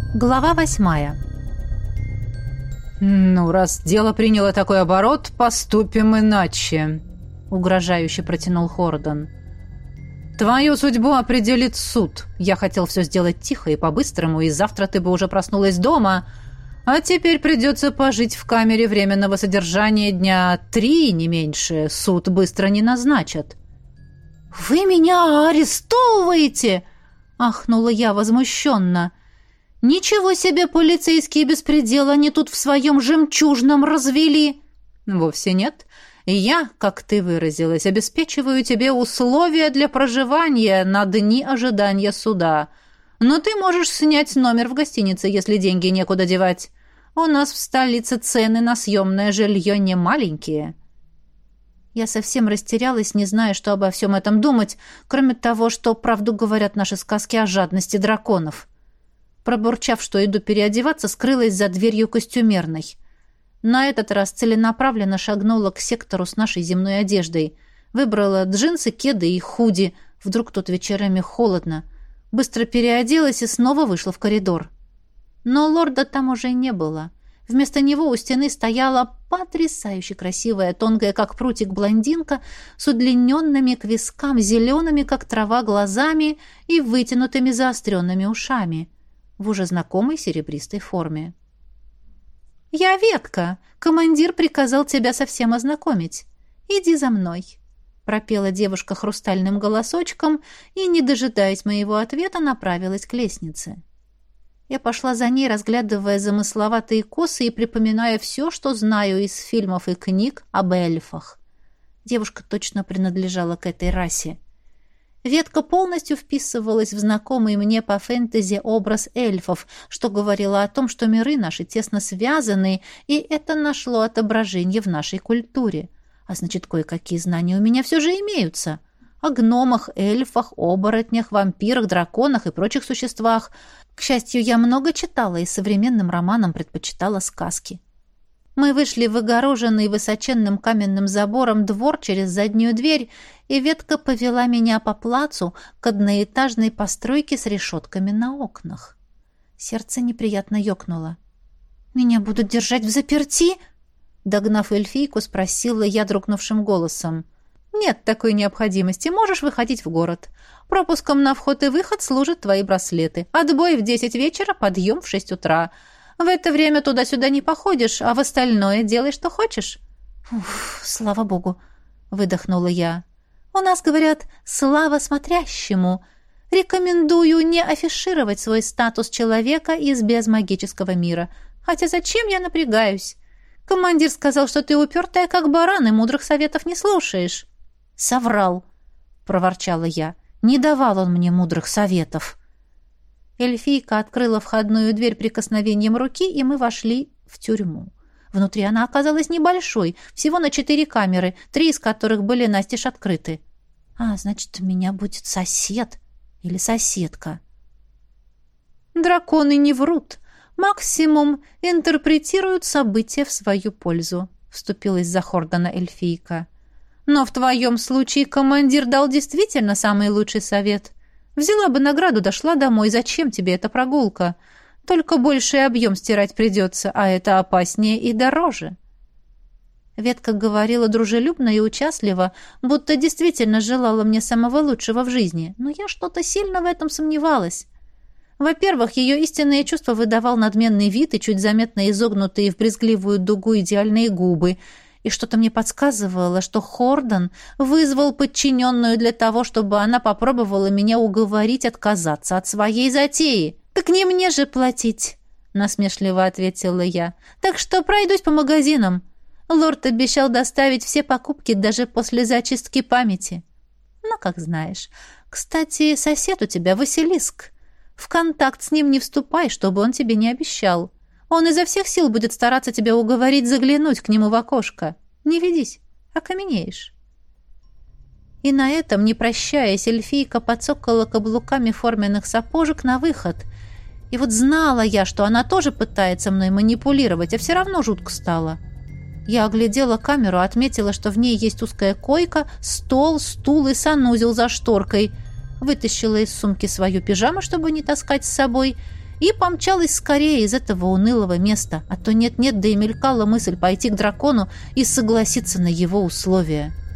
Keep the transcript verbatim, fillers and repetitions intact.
Глава восьмая. «Ну, раз дело приняло такой оборот, поступим иначе», — угрожающе протянул Хордон. «Твою судьбу определит суд. Я хотел все сделать тихо и по-быстрому, и завтра ты бы уже проснулась дома, а теперь придется пожить в камере временного содержания дня три, не меньше. Суд быстро не назначат». «Вы меня арестовываете?» — ахнула я возмущенно. «Ничего себе полицейские беспредел, они тут в своем жемчужном развели!» «Вовсе нет. Я, как ты выразилась, обеспечиваю тебе условия для проживания на дни ожидания суда. Но ты можешь снять номер в гостинице, если деньги некуда девать. У нас в столице цены на съемное жилье не маленькие». Я совсем растерялась, не зная, что обо всем этом думать, кроме того, что правду говорят наши сказки о жадности драконов. Пробурчав, что иду переодеваться, скрылась за дверью костюмерной. На этот раз целенаправленно шагнула к сектору с нашей земной одеждой. Выбрала джинсы, кеды и худи. Вдруг тут вечерами холодно. Быстро переоделась и снова вышла в коридор. Но лорда там уже не было. Вместо него у стены стояла потрясающе красивая, тонкая, как прутик, блондинка с удлиненными к вискам, зелеными, как трава, глазами и вытянутыми заостренными ушами в уже знакомой серебристой форме. «Я Ветка. Командир приказал тебя совсем ознакомить. Иди за мной», — пропела девушка хрустальным голосочком и, не дожидаясь моего ответа, направилась к лестнице. Я пошла за ней, разглядывая замысловатые косы и припоминая все, что знаю из фильмов и книг об эльфах. Девушка точно принадлежала к этой расе. Ветка полностью вписывалась в знакомый мне по фэнтези образ эльфов, что говорило о том, что миры наши тесно связаны, и это нашло отображение в нашей культуре. А значит, кое-какие знания у меня все же имеются. О гномах, эльфах, оборотнях, вампирах, драконах и прочих существах. К счастью, я много читала и современным романам предпочитала сказки. Мы вышли в огороженный высоченным каменным забором двор через заднюю дверь, и Ветка повела меня по плацу к одноэтажной постройке с решетками на окнах. Сердце неприятно ёкнуло. «Меня будут держать взаперти?» Догнав эльфийку, спросила я дрогнувшим голосом. «Нет такой необходимости. Можешь выходить в город. Пропуском на вход и выход служат твои браслеты. Отбой в десять вечера, подъем в шесть утра. В это время туда-сюда не походишь, а в остальное делай, что хочешь». «Уф, слава богу», — выдохнула я. «У нас говорят «слава смотрящему». Рекомендую не афишировать свой статус человека из безмагического мира. Хотя зачем я напрягаюсь? Командир сказал, что ты упертая, как баран, и мудрых советов не слушаешь». «Соврал», — проворчала я. «Не давал он мне мудрых советов». Эльфийка открыла входную дверь прикосновением руки, и мы вошли в тюрьму. Внутри она оказалась небольшой, всего на четыре камеры, три из которых были настежь открыты. А, значит, у меня будет сосед или соседка. «Драконы не врут. Максимум интерпретируют события в свою пользу», — вступилась за Хордона эльфийка. «Но в твоем случае командир дал действительно самый лучший совет. Взяла бы награду, дошла домой. Зачем тебе эта прогулка? Только больший объем стирать придется, а это опаснее и дороже». Ветка говорила дружелюбно и участливо, будто действительно желала мне самого лучшего в жизни, но я что-то сильно в этом сомневалась. Во-первых, ее истинное чувство выдавал надменный вид и чуть заметно изогнутые в брезгливую дугу идеальные губы, и что-то мне подсказывало, что Хордон вызвал подчиненную для того, чтобы она попробовала меня уговорить отказаться от своей затеи. «Так не мне же платить», — насмешливо ответила я. «Так что пройдусь по магазинам. Лорд обещал доставить все покупки даже после зачистки памяти». «Ну, как знаешь. Кстати, сосед у тебя Василиск. В контакт с ним не вступай, чтобы он тебе не обещал. Он изо всех сил будет стараться тебя уговорить заглянуть к нему в окошко. Не ведись, окаменеешь». И на этом, не прощаясь, эльфийка подцокала каблуками форменных сапожек на выход. И вот знала я, что она тоже пытается мной манипулировать, а все равно жутко стало. Я оглядела камеру, отметила, что в ней есть узкая койка, стол, стул и санузел за шторкой. Вытащила из сумки свою пижаму, чтобы не таскать с собой, и помчалась скорее из этого унылого места, а то нет-нет, да и мелькала мысль пойти к дракону и согласиться на его условия.